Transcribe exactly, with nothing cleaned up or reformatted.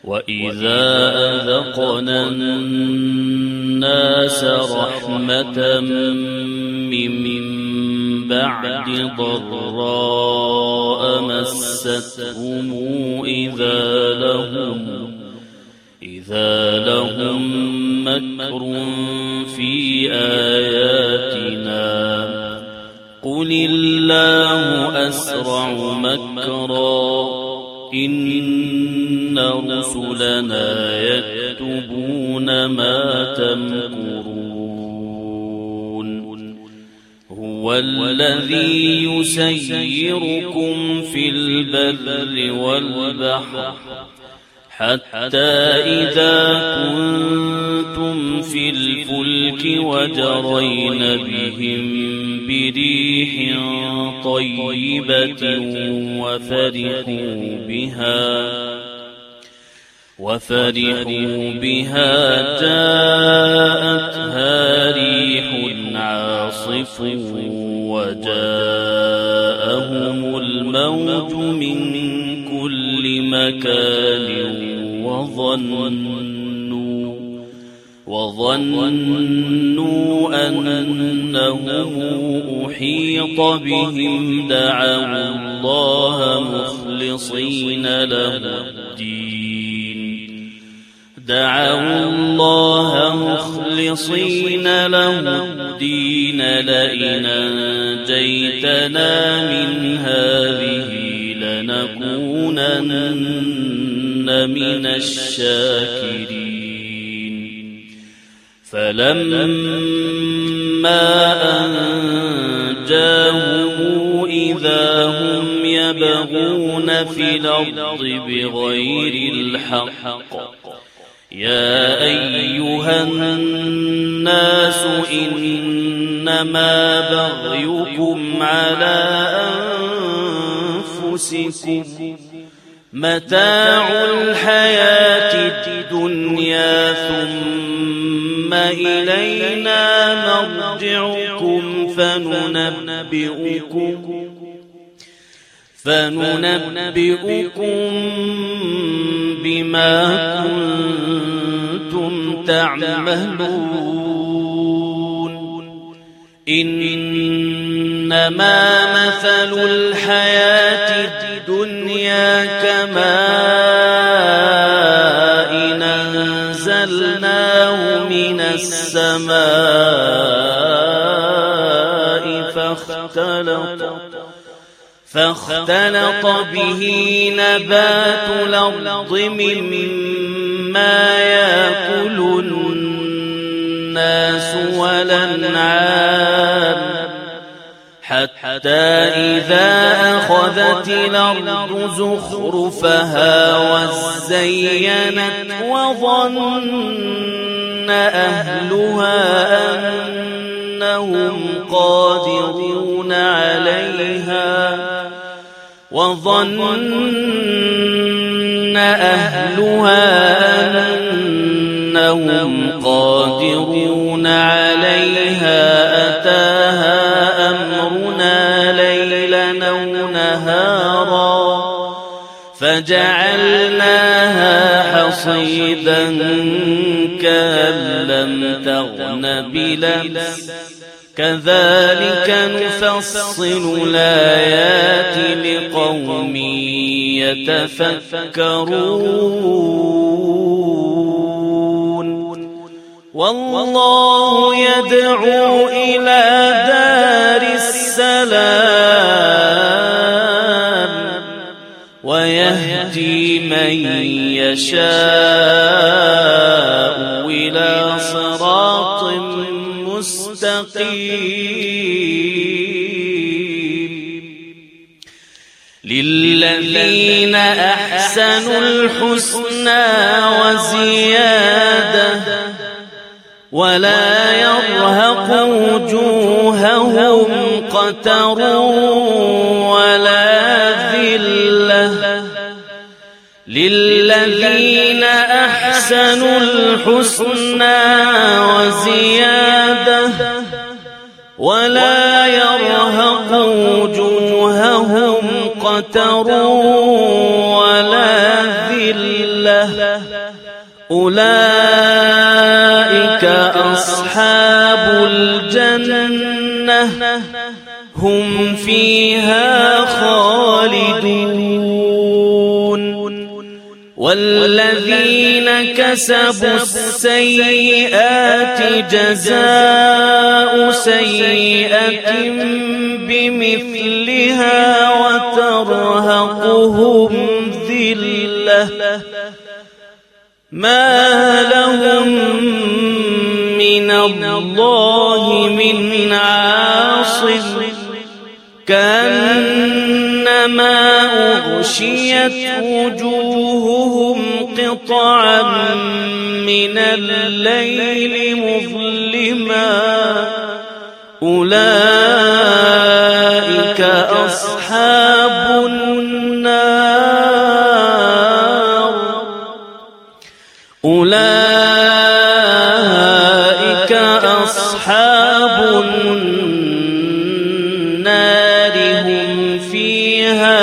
وإذا أذقنا الناس رحمة من بعد ضراء مستهم إذا لهم إذا لهم مكر في آياتنا قل الله أسرع مكرا إن رسلنا يكتبون ما تمكرون هو الذي يسيركم في البر والبحر حتى إذا كنتم في الفلك وجرين بهم بريح طيبة وفرحوا بها وفرحوا بها جاءتها ريح عاصف وجاءهم الموج من كل مكان وظنوا وظنوا أنهم أحيط بهم دعوا الله مخلصين له الدين دعوا الله مخلصين له الدين لئن أنجيتنا من هذه لنكونن من الشاكرين فلما أنجاهم إذا هم يبغون في الأرض بغير الحق يا أيها الناس إنما بغيكم على أنفسكم متاع الحياة الدنيا ثم إلينا مرجعكم فننبئكم فننبئكم بما كنتم تعملون إنما مثل الحياة الدنيا كماء أنزلناه من السماء فاختلط فاختلط به نبات الأرض مما يأكل الناس والأنعام حتى إذا أخذت الأرض زخرفها وزينت وظن أهلها أنهم قادرون عليها وظن أهلها أنهم قادرون عليها أتاها أمرنا ليلا أو نهارا فجعلناها حصيدا كأن لم تغن بلمس كذلك نفصل الآيات لقوم يتفكرون والله يدعو إلى دار السلام ويهدي من يشاء إلى صراط مستقيم للذين أحسنوا الحسنى وزيادة ولا يرهق وجوههم قتر ولا ذلة للذين أحسنوا الحسنى وزيادة ولا يرهق وجوههم قتر ولا ذلة أولئك أصحاب الجنة هم فيها خالدون والذين كسبوا السيئات جزاء سيئة بمثلها وترهقهم ذلة ما لهم من الله من عاصم كأنما أغشيت وجوههم قطعا من الليل مظلما أولئك أصحاب النار أولئك أصحاب النار هم فيها